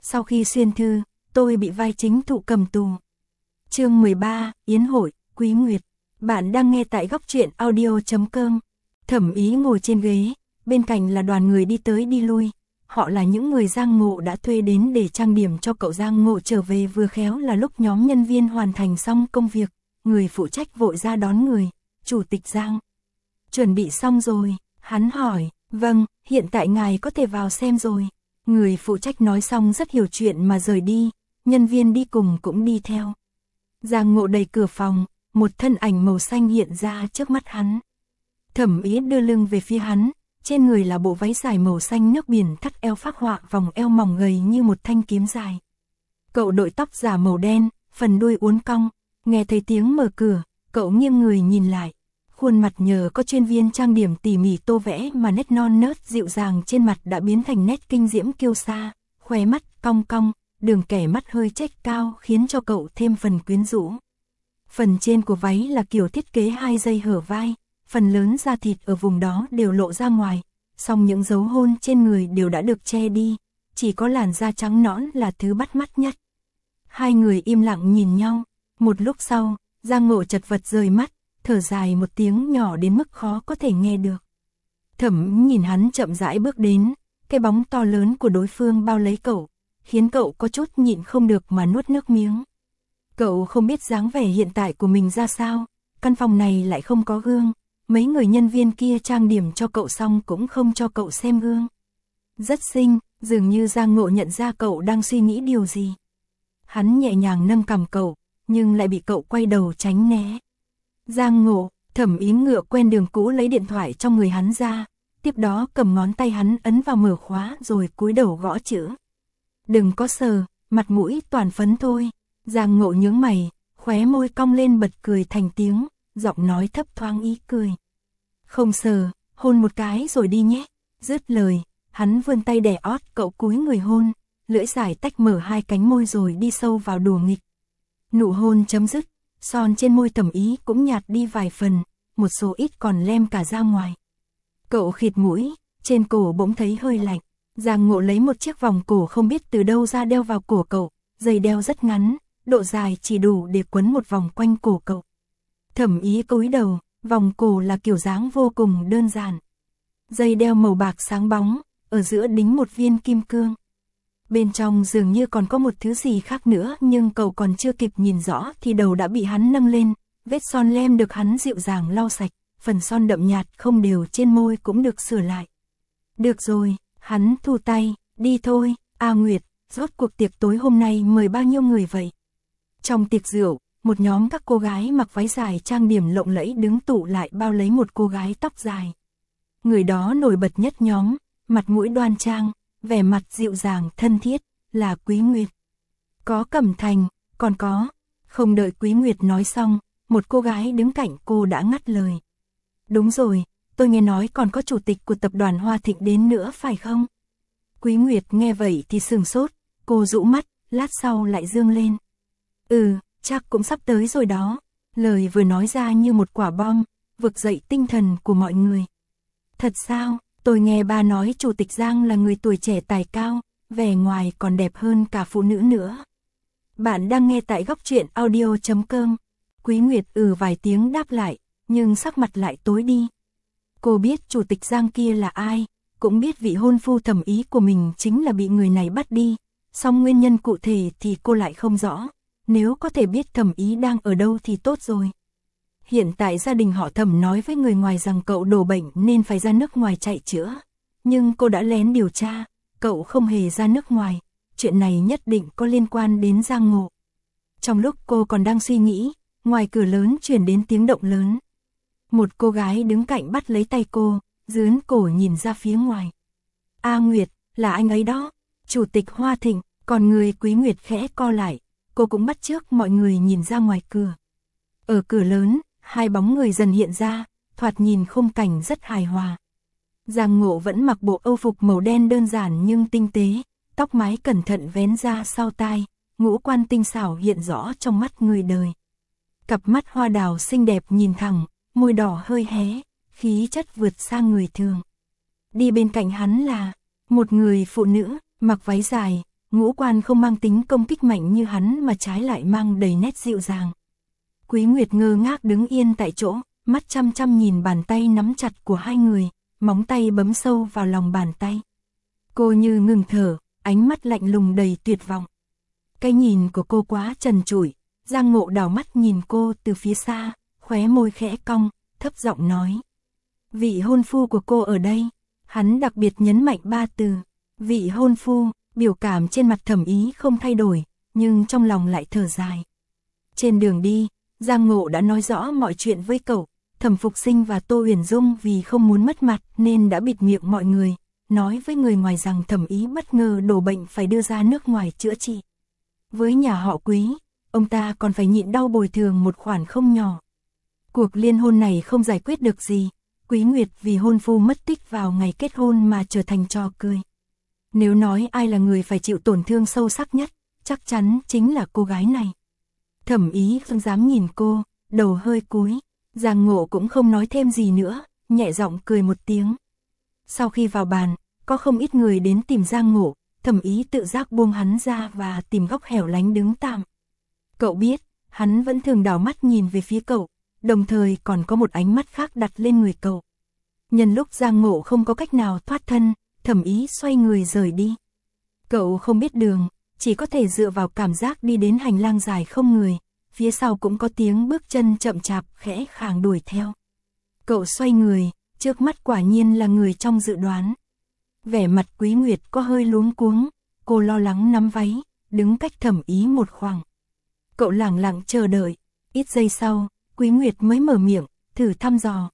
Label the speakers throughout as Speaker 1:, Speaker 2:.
Speaker 1: Sau khi xuyên thư, tôi bị vai chính thụ cầm tù. Chương 13, Yến hội, Quý Nguyệt. Bạn đang nghe tại góc truyện audio.com. Thẩm Ý ngồi trên ghế, bên cạnh là đoàn người đi tới đi lui. Họ là những người Giang Ngộ đã thuê đến để trang điểm cho cậu Giang Ngộ trở về, vừa khéo là lúc nhóm nhân viên hoàn thành xong công việc. Người phụ trách vội ra đón người. Chủ tịch Giang. Chuẩn bị xong rồi, hắn hỏi. Vâng, hiện tại ngài có thể vào xem rồi. Người phụ trách nói xong rất hiểu chuyện mà rời đi. Nhân viên đi cùng cũng đi theo. Giang Ngộ đẩy cửa phòng, một thân ảnh màu xanh hiện ra trước mắt hắn. Thẩm Ý đưa lưng về phía hắn, trên người là bộ váy dài màu xanh nước biển thắt eo phác họa vòng eo mỏng gầy như một thanh kiếm dài. Cậu đội tóc giả màu đen, phần đuôi uốn cong, nghe thấy tiếng mở cửa, cậu nghiêng người nhìn lại. Khuôn mặt nhờ có chuyên viên trang điểm tỉ mỉ tô vẽ mà nét non nớt dịu dàng trên mặt đã biến thành nét kinh diễm kiêu sa, khóe mắt cong cong, đường kẻ mắt hơi chếch cao khiến cho cậu thêm phần quyến rũ. Phần trên của váy là kiểu thiết kế 2 dây hở vai, phần lớn da thịt ở vùng đó đều lộ ra ngoài, song những dấu hôn trên người đều đã được che đi, chỉ có làn da trắng nõn là thứ bắt mắt nhất. Hai người im lặng nhìn nhau, một lúc sau, Giang Ngộ chật vật rời mắt, thở dài một tiếng nhỏ đến mức khó có thể nghe được. Thẩm nhìn hắn chậm rãi bước đến, cái bóng to lớn của đối phương bao lấy cậu, khiến cậu có chút nhịn không được mà nuốt nước miếng. Cậu không biết dáng vẻ hiện tại của mình ra sao, căn phòng này lại không có gương, mấy người nhân viên kia trang điểm cho cậu xong cũng không cho cậu xem gương. Rất xinh, dường như Giang Ngộ nhận ra cậu đang suy nghĩ điều gì. Hắn nhẹ nhàng nâng cằm cậu, nhưng lại bị cậu quay đầu tránh né. Giang Ngộ, Thẩm Ý ngựa quen đường cũ lấy điện thoại trong người hắn ra, tiếp đó cầm ngón tay hắn ấn vào mở khóa rồi cúi đầu gõ chữ. Đừng có sờ, mặt mũi toàn phấn thôi. Giang Ngộ nhướng mày, khóe môi cong lên bật cười thành tiếng, giọng nói thấp thoáng ý cười. Không sờ, hôn một cái rồi đi nhé. Dứt lời, hắn vươn tay đè ót cậu cúi người hôn, lưỡi dài tách mở hai cánh môi rồi đi sâu vào đùa nghịch. Nụ hôn chấm dứt, son trên môi Thẩm Ý cũng nhạt đi vài phần, một số ít còn lem cả ra ngoài. Cậu khịt mũi, trên cổ bỗng thấy hơi lạnh. Giang Ngộ lấy một chiếc vòng cổ không biết từ đâu ra đeo vào cổ cậu, dây đeo rất ngắn, độ dài chỉ đủ để quấn một vòng quanh cổ cậu. Thẩm Ý cúi đầu, vòng cổ là kiểu dáng vô cùng đơn giản. Dây đeo màu bạc sáng bóng, ở giữa đính một viên kim cương. Bên trong dường như còn có một thứ gì khác nữa, nhưng cậu còn chưa kịp nhìn rõ thì đầu đã bị hắn nâng lên, vết son lem được hắn dịu dàng lau sạch, phần son đậm nhạt không đều trên môi cũng được sửa lại. Được rồi, hắn thu tay, đi thôi. A Nguyệt, rốt cuộc tiệc tối hôm nay mời bao nhiêu người vậy? Trong tiệc rượu, một nhóm các cô gái mặc váy dài trang điểm lộng lẫy đứng tụ lại bao lấy một cô gái tóc dài. Người đó nổi bật nhất nhóm, mặt mũi đoan trang, vẻ mặt dịu dàng thân thiết, là Quý Nguyệt. Có Cẩm Thành, còn có. Không đợi Quý Nguyệt nói xong, một cô gái đứng cạnh cô đã ngắt lời. Đúng rồi, tôi nghe nói còn có chủ tịch của tập đoàn Hoa Thịnh đến nữa phải không? Quý Nguyệt nghe vậy thì sửng sốt, cô dụ mắt, lát sau lại dương lên. Chắc cũng sắp tới rồi đó. Lời vừa nói ra như một quả bom, vực dậy tinh thần của mọi người. Thật sao? Tôi nghe ba nói chủ tịch Giang là người tuổi trẻ tài cao, vẻ ngoài còn đẹp hơn cả phụ nữ nữa. Bạn đang nghe tại góc truyện audio.com. Quý Nguyệt vài tiếng đáp lại, nhưng sắc mặt lại tối đi. Cô biết chủ tịch Giang kia là ai, cũng biết vị hôn phu Thẩm Ý của mình chính là bị người này bắt đi, song nguyên nhân cụ thể thì cô lại không rõ. Nếu có thể biết Thẩm Ý đang ở đâu thì tốt rồi. Hiện tại gia đình họ Thẩm nói với người ngoài rằng cậu đổ bệnh nên phải ra nước ngoài chạy chữa. Nhưng cô đã lén điều tra, cậu không hề ra nước ngoài. Chuyện này nhất định có liên quan đến Giang Ngộ. Trong lúc cô còn đang suy nghĩ, ngoài cửa lớn truyền đến tiếng động lớn. Một cô gái đứng cạnh bắt lấy tay cô, dướn cổ nhìn ra phía ngoài. A Nguyệt, là anh ấy đó, chủ tịch Hoa Thịnh. Còn người Quý Nguyệt khẽ co lại, cô cũng bắt chước mọi người nhìn ra ngoài cửa. Ở cửa lớn, hai bóng người dần hiện ra, thoạt nhìn khung cảnh rất hài hòa. Giang Ngộ vẫn mặc bộ âu phục màu đen đơn giản nhưng tinh tế, tóc mái cẩn thận vén ra sau tai, ngũ quan tinh xảo hiện rõ trong mắt người đời. Cặp mắt hoa đào xinh đẹp nhìn thẳng, môi đỏ hơi hé, khí chất vượt xa người thường. Đi bên cạnh hắn là một người phụ nữ, mặc váy dài, ngũ quan không mang tính công kích mạnh như hắn mà trái lại mang đầy nét dịu dàng. Quý Nguyệt ngơ ngác đứng yên tại chỗ, mắt chăm chăm nhìn bàn tay nắm chặt của hai người, móng tay bấm sâu vào lòng bàn tay. Cô như ngừng thở, ánh mắt lạnh lùng đầy tuyệt vọng. Cái nhìn của cô quá trần trụi, Giang Ngộ đảo mắt nhìn cô từ phía xa, khóe môi khẽ cong, thấp giọng nói. Vị hôn phu của cô ở đây. Hắn đặc biệt nhấn mạnh 3 từ. Vị hôn phu, biểu cảm trên mặt Thẩm Ý không thay đổi, nhưng trong lòng lại thở dài. Trên đường đi, Giang Ngộ đã nói rõ mọi chuyện với cậu. Thẩm Phục Sinh và Tô Huyền Dung vì không muốn mất mặt nên đã bịt miệng mọi người, nói với người ngoài rằng Thẩm Ý bất ngờ đổ bệnh phải đưa ra nước ngoài chữa trị. Với nhà họ Quý, ông ta còn phải nhịn đau bồi thường một khoản không nhỏ. Cuộc liên hôn này không giải quyết được gì, Quý Nguyệt vì hôn phu mất tích vào ngày kết hôn mà trở thành trò cười. Nếu nói ai là người phải chịu tổn thương sâu sắc nhất, chắc chắn chính là cô gái này. Thẩm Ý không dám nhìn cô, đầu hơi cúi, Giang Ngộ cũng không nói thêm gì nữa, nhẹ giọng cười một tiếng. Sau khi vào bàn, có không ít người đến tìm Giang Ngộ, Thẩm Ý tự giác buông hắn ra và tìm góc hẻo lánh đứng tạm. Cậu biết, hắn vẫn thường đảo mắt nhìn về phía cậu, đồng thời còn có một ánh mắt khác đặt lên người cậu. Nhân lúc Giang Ngộ không có cách nào thoát thân, Thẩm Ý xoay người rời đi. Cậu không biết đường, chỉ có thể dựa vào cảm giác đi đến hành lang dài không người, phía sau cũng có tiếng bước chân chậm chạp khẽ khàng đuổi theo. Cậu xoay người, trước mắt quả nhiên là người trong dự đoán. Vẻ mặt Quý Nguyệt có hơi luống cuống, cô lo lắng nắm váy, đứng cách Thẩm Ý một khoảng. Cậu lẳng lặng chờ đợi, ít giây sau, Quý Nguyệt mới mở miệng, thử thăm dò.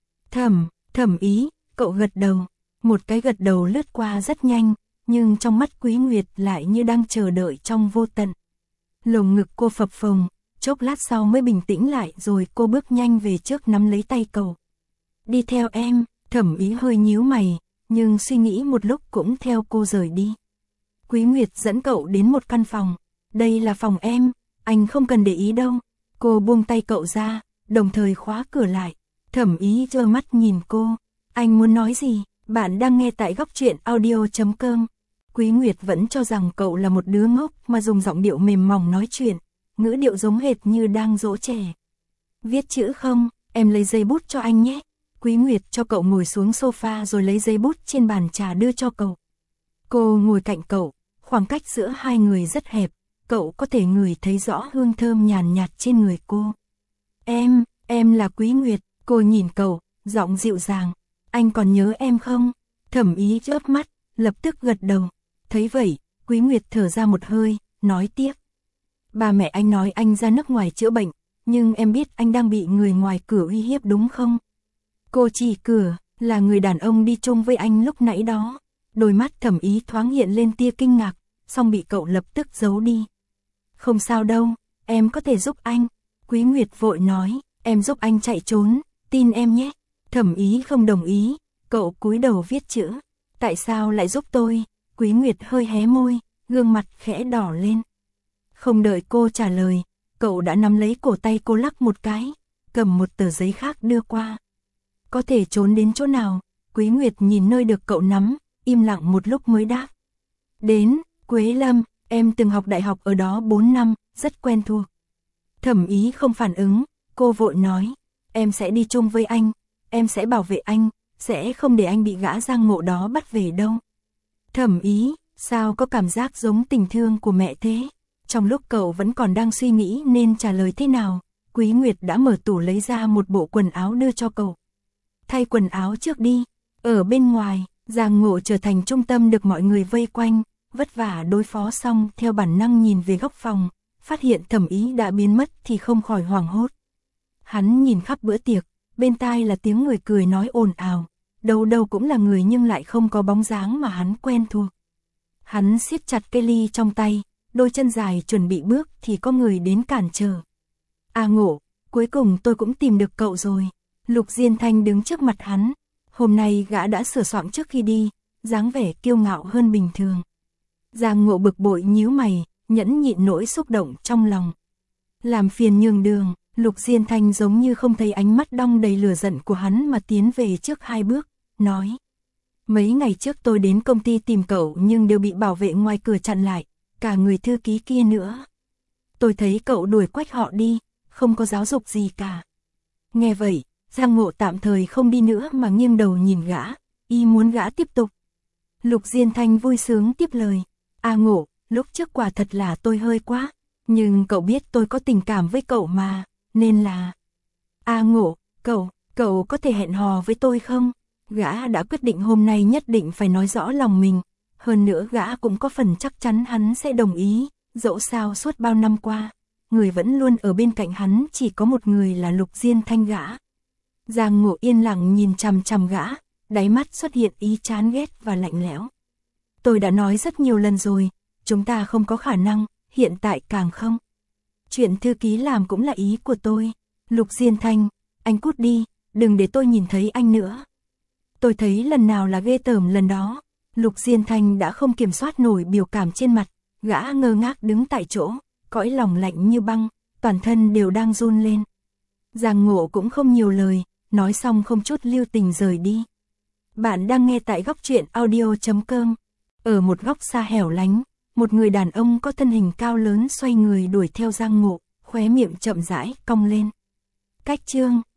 Speaker 1: Thẩm Ý, cậu gật đầu, một cái gật đầu lướt qua rất nhanh, nhưng trong mắt Quý Nguyệt lại như đang chờ đợi trong vô tận. Lồng ngực cô phập phồng, chốc lát sau mới bình tĩnh lại rồi cô bước nhanh về trước nắm lấy tay cậu. Đi theo em, Thẩm Ý hơi nhíu mày, nhưng suy nghĩ một lúc cũng theo cô rời đi. Quý Nguyệt dẫn cậu đến một căn phòng, đây là phòng em, anh không cần để ý đâu. Cô buông tay cậu ra, đồng thời khóa cửa lại. Thẩm Ý trơ mắt nhìn cô, anh muốn nói gì? Bạn đang nghe tại góc truyện audio.com. Quý Nguyệt vẫn cho rằng cậu là một đứa ngốc mà dùng giọng điệu mềm mỏng nói chuyện, ngữ điệu giống hệt như đang dỗ trẻ. Viết chữ không, em lấy giấy bút cho anh nhé. Quý Nguyệt cho cậu ngồi xuống sofa rồi lấy giấy bút trên bàn trà đưa cho cậu. Cô ngồi cạnh cậu, khoảng cách giữa hai người rất hẹp, cậu có thể ngửi thấy rõ hương thơm nhàn nhạt trên người cô. Em là Quý Nguyệt, cô nhìn cậu, giọng dịu dàng. Anh còn nhớ em không? Thẩm Ý chớp mắt, lập tức gật đầu. Thấy vậy, Quý Nguyệt thở ra một hơi, nói tiếp. Ba mẹ anh nói anh ra nước ngoài chữa bệnh, nhưng em biết anh đang bị người ngoài cửa uy hiếp đúng không? Cô chỉ cửa, là người đàn ông đi chung với anh lúc nãy đó. Đôi mắt Thẩm Ý thoáng hiện lên tia kinh ngạc, song bị cậu lập tức giấu đi. Không sao đâu, em có thể giúp anh. Quý Nguyệt vội nói, em giúp anh chạy trốn, tin em nhé. Thẩm Ý không đồng ý, cậu cúi đầu viết chữ. Tại sao lại giúp tôi? Quý Nguyệt hơi hé môi, gương mặt khẽ đỏ lên. Không đợi cô trả lời, cậu đã nắm lấy cổ tay cô lắc một cái, cầm một tờ giấy khác đưa qua. Có thể trốn đến chỗ nào? Quý Nguyệt nhìn nơi được cậu nắm, im lặng một lúc mới đáp. Đến Quế Lâm, em từng học đại học ở đó 4 năm, rất quen thuộc. Thẩm Ý không phản ứng, cô vội nói, em sẽ đi chung với anh, em sẽ bảo vệ anh, sẽ không để anh bị gã Giang Ngộ đó bắt về đâu. Thẩm Ý, sao có cảm giác giống tình thương của mẹ thế? Trong lúc cậu vẫn còn đang suy nghĩ nên trả lời thế nào, Quý Nguyệt đã mở tủ lấy ra một bộ quần áo đưa cho cậu. Thay quần áo trước đi. Ở bên ngoài, Giang Ngộ trở thành trung tâm được mọi người vây quanh, vất vả đối phó xong theo bản năng nhìn về góc phòng, phát hiện Thẩm Ý đã biến mất thì không khỏi hoảng hốt. Hắn nhìn khắp bữa tiệc, bên tai là tiếng người cười nói ồn ào, đâu đâu cũng là người nhưng lại không có bóng dáng mà hắn quen thuộc. Hắn siết chặt cây ly trong tay, đôi chân dài chuẩn bị bước thì có người đến cản trở. À Ngộ, cuối cùng tôi cũng tìm được cậu rồi. Lục Diên Thanh đứng trước mặt hắn. Hôm nay gã đã sửa soạn trước khi đi, dáng vẻ kiêu ngạo hơn bình thường. Giang Ngộ bực bội nhíu mày, nhẫn nhịn nỗi xúc động trong lòng. Làm phiền nhường đường, Lục Diên Thanh giống như không thấy ánh mắt đong đầy lửa giận của hắn mà tiến về trước 2 bước, nói. Mấy ngày trước tôi đến công ty tìm cậu nhưng đều bị bảo vệ ngoài cửa chặn lại, cả người thư ký kia nữa. Tôi thấy cậu đuổi quách họ đi, không có giáo dục gì cả. Nghe vậy, Giang Ngộ tạm thời không đi nữa mà nghiêng đầu nhìn gã, y muốn gã tiếp tục. Lục Diên Thanh vui sướng tiếp lời. A Ngộ, lúc trước quả thật là tôi hơi quá, nhưng cậu biết tôi có tình cảm với cậu mà, nên là... A Ngộ, cậu có thể hẹn hò với tôi không? Gã đã quyết định hôm nay nhất định phải nói rõ lòng mình, hơn nữa gã cũng có phần chắc chắn hắn sẽ đồng ý, dẫu sao suốt bao năm qua, người vẫn luôn ở bên cạnh hắn chỉ có một người là Lục Diên Thanh gã. Giang Ngộ yên lặng nhìn chằm chằm gã, đáy mắt xuất hiện ý chán ghét và lạnh lẽo. Tôi đã nói rất nhiều lần rồi, chúng ta không có khả năng, hiện tại càng không. Chuyện thư ký làm cũng là ý của tôi. Lục Diên Thanh, anh cút đi, đừng để tôi nhìn thấy anh nữa. Tôi thấy lần nào là ghê tởm lần đó. Lục Diên Thanh đã không kiểm soát nổi biểu cảm trên mặt, gã ngơ ngác đứng tại chỗ, cõi lòng lạnh như băng, toàn thân đều đang run lên. Giang Ngộ cũng không nhiều lời, nói xong không chút lưu tình rời đi. Bạn đang nghe tại góc truyện audio.com. Ở một góc xa hẻo lánh, một người đàn ông có thân hình cao lớn xoay người đuổi theo Giang Ngộ, khóe miệng chậm rãi cong lên. Cách chương